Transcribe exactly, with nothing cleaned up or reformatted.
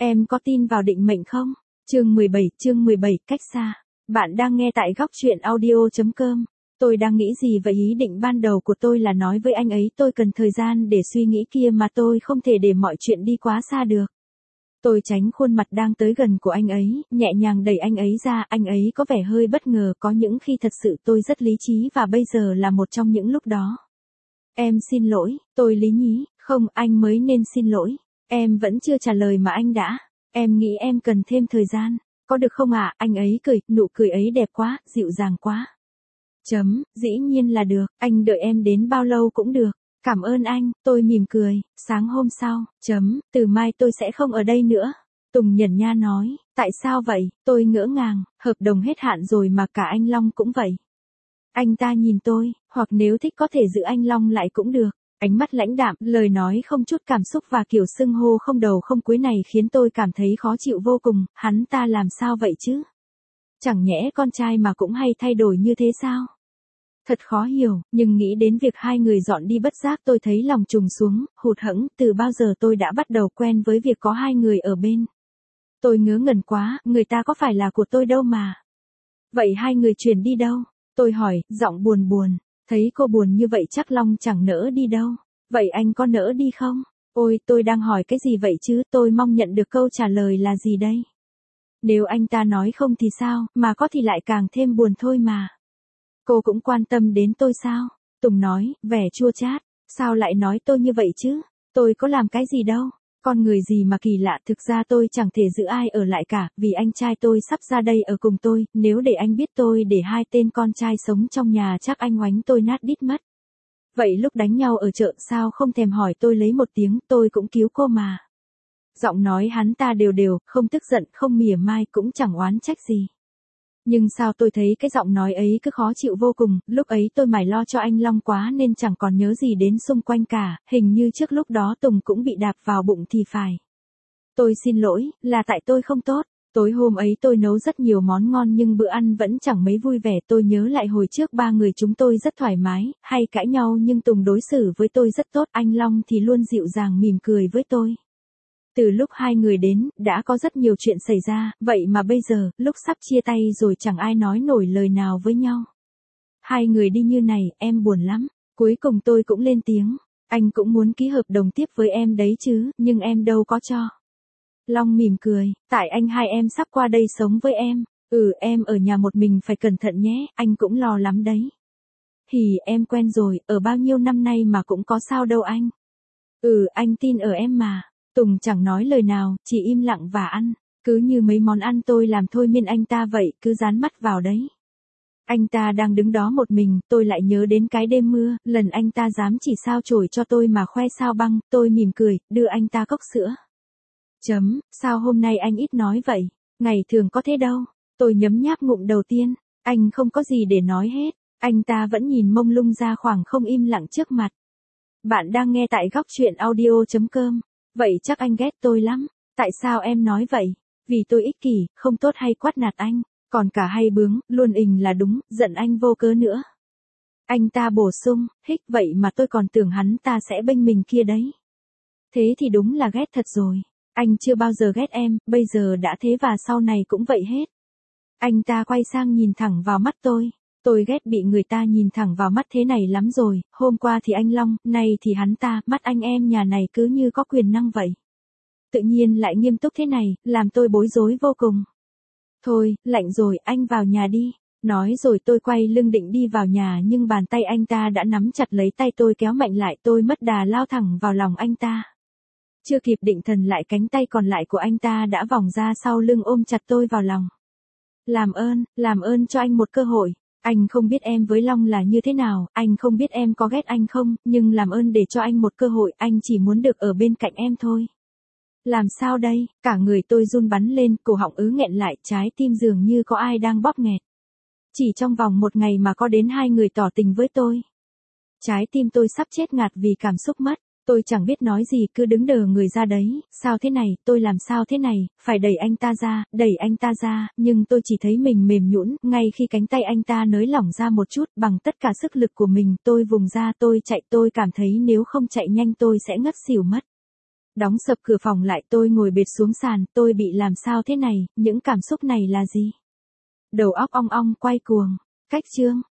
Em có tin vào định mệnh không? Chương mười bảy, chương mười bảy, cách xa. Bạn đang nghe tại góc truyện audio chấm com. Tôi đang nghĩ gì vậy? Ý định ban đầu của tôi là nói với anh ấy tôi cần thời gian để suy nghĩ kia mà tôi không thể để mọi chuyện đi quá xa được. Tôi tránh khuôn mặt đang tới gần của anh ấy, nhẹ nhàng đẩy anh ấy ra, anh ấy có vẻ hơi bất ngờ, có những khi thật sự tôi rất lý trí và bây giờ là một trong những lúc đó. Em xin lỗi, tôi lý nhí, không, anh mới nên xin lỗi. Em vẫn chưa trả lời mà anh đã. Em nghĩ em cần thêm thời gian. Có được không ạ? À? Anh ấy cười, nụ cười ấy đẹp quá, dịu dàng quá. Chấm, dĩ nhiên là được, anh đợi em đến bao lâu cũng được. Cảm ơn anh, tôi mỉm cười. Sáng hôm sau, chấm, từ mai tôi sẽ không ở đây nữa. Tùng nhẩn nha nói, tại sao vậy? Tôi ngỡ ngàng, hợp đồng hết hạn rồi mà cả anh Long cũng vậy. Anh ta nhìn tôi, hoặc nếu thích có thể giữ anh Long lại cũng được. Ánh mắt lãnh đạm, lời nói không chút cảm xúc và kiểu xưng hô không đầu không cuối này khiến tôi cảm thấy khó chịu vô cùng. Hắn ta làm sao vậy chứ? Chẳng nhẽ con trai mà cũng hay thay đổi như thế sao? Thật khó hiểu, nhưng nghĩ đến việc hai người dọn đi bất giác tôi thấy lòng trùng xuống, hụt hẫng, từ bao giờ tôi đã bắt đầu quen với việc có hai người ở bên. Tôi ngớ ngẩn quá, người ta có phải là của tôi đâu mà. Vậy hai người chuyển đi đâu? Tôi hỏi, giọng buồn buồn. Thấy cô buồn như vậy chắc Long chẳng nỡ đi đâu. Vậy anh có nỡ đi không? Ôi, tôi đang hỏi cái gì vậy chứ, tôi mong nhận được câu trả lời là gì đây? Nếu anh ta nói không thì sao, mà có thì lại càng thêm buồn thôi mà. Cô cũng quan tâm đến tôi sao? Tùng nói, vẻ chua chát. Sao lại nói tôi như vậy chứ? Tôi có làm cái gì đâu? Con người gì mà kỳ lạ, thực ra tôi chẳng thể giữ ai ở lại cả, vì anh trai tôi sắp ra đây ở cùng tôi, nếu để anh biết tôi để hai tên con trai sống trong nhà chắc anh oánh tôi nát đít mất. Vậy lúc đánh nhau ở chợ sao không thèm hỏi tôi lấy một tiếng, tôi cũng cứu cô mà. Giọng nói hắn ta đều đều, không tức giận, không mỉa mai, cũng chẳng oán trách gì. Nhưng sao tôi thấy cái giọng nói ấy cứ khó chịu vô cùng, lúc ấy tôi mải lo cho anh Long quá nên chẳng còn nhớ gì đến xung quanh cả, hình như trước lúc đó Tùng cũng bị đạp vào bụng thì phải. Tôi xin lỗi, là tại tôi không tốt, tối hôm ấy tôi nấu rất nhiều món ngon nhưng bữa ăn vẫn chẳng mấy vui vẻ, tôi nhớ lại hồi trước ba người chúng tôi rất thoải mái, hay cãi nhau nhưng Tùng đối xử với tôi rất tốt, anh Long thì luôn dịu dàng mỉm cười với tôi. Từ lúc hai người đến, đã có rất nhiều chuyện xảy ra, vậy mà bây giờ, lúc sắp chia tay rồi chẳng ai nói nổi lời nào với nhau. Hai người đi như này, em buồn lắm. Cuối cùng tôi cũng lên tiếng. Anh cũng muốn ký hợp đồng tiếp với em đấy chứ, nhưng em đâu có cho. Long mỉm cười, tại anh hai em sắp qua đây sống với em. Ừ, em ở nhà một mình phải cẩn thận nhé, anh cũng lo lắm đấy. Hì, em quen rồi, ở bao nhiêu năm nay mà cũng có sao đâu anh. Ừ, anh tin ở em mà. Tùng chẳng nói lời nào, chỉ im lặng và ăn. Cứ như mấy món ăn tôi làm thôi miên anh ta vậy, cứ dán mắt vào đấy. Anh ta đang đứng đó một mình, tôi lại nhớ đến cái đêm mưa, lần anh ta dám chỉ sao chổi cho tôi mà khoe sao băng, tôi mỉm cười, đưa anh ta cốc sữa. Chấm, sao hôm nay anh ít nói vậy? Ngày thường có thế đâu. Tôi nhấm nháp ngụm đầu tiên, anh không có gì để nói hết. Anh ta vẫn nhìn mông lung ra khoảng không im lặng trước mặt. Bạn đang nghe tại góc truyện audio chấm com. Vậy chắc anh ghét tôi lắm. Tại sao em nói vậy? Vì tôi ích kỷ, không tốt hay quát nạt anh, còn cả hay bướng, luôn ình là đúng, giận anh vô cớ nữa. Anh ta bổ sung, hích vậy mà tôi còn tưởng hắn ta sẽ bênh mình kia đấy. Thế thì đúng là ghét thật rồi. Anh chưa bao giờ ghét em, bây giờ đã thế và sau này cũng vậy hết. Anh ta quay sang nhìn thẳng vào mắt tôi. Tôi ghét bị người ta nhìn thẳng vào mắt thế này lắm rồi, hôm qua thì anh Long, nay thì hắn ta, mắt anh em nhà này cứ như có quyền năng vậy. Tự nhiên lại nghiêm túc thế này, làm tôi bối rối vô cùng. Thôi, lạnh rồi, anh vào nhà đi. Nói rồi tôi quay lưng định đi vào nhà nhưng bàn tay anh ta đã nắm chặt lấy tay tôi kéo mạnh lại, tôi mất đà lao thẳng vào lòng anh ta. Chưa kịp định thần lại cánh tay còn lại của anh ta đã vòng ra sau lưng ôm chặt tôi vào lòng. Làm ơn, làm ơn cho anh một cơ hội. Anh không biết em với Long là như thế nào, anh không biết em có ghét anh không, nhưng làm ơn để cho anh một cơ hội, anh chỉ muốn được ở bên cạnh em thôi. Làm sao đây, cả người tôi run bắn lên, cổ họng ứ nghẹn lại, trái tim dường như có ai đang bóp nghẹt. Chỉ trong vòng một ngày mà có đến hai người tỏ tình với tôi. Trái tim tôi sắp chết ngạt vì cảm xúc mất. Tôi chẳng biết nói gì, cứ đứng đờ người ra đấy, sao thế này, tôi làm sao thế này, phải đẩy anh ta ra, đẩy anh ta ra, nhưng tôi chỉ thấy mình mềm nhũn, ngay khi cánh tay anh ta nới lỏng ra một chút, bằng tất cả sức lực của mình, tôi vùng ra, tôi chạy, tôi cảm thấy nếu không chạy nhanh tôi sẽ ngất xỉu mất. Đóng sập cửa phòng lại, tôi ngồi bệt xuống sàn, tôi bị làm sao thế này, những cảm xúc này là gì? Đầu óc ong ong quay cuồng. Cách chương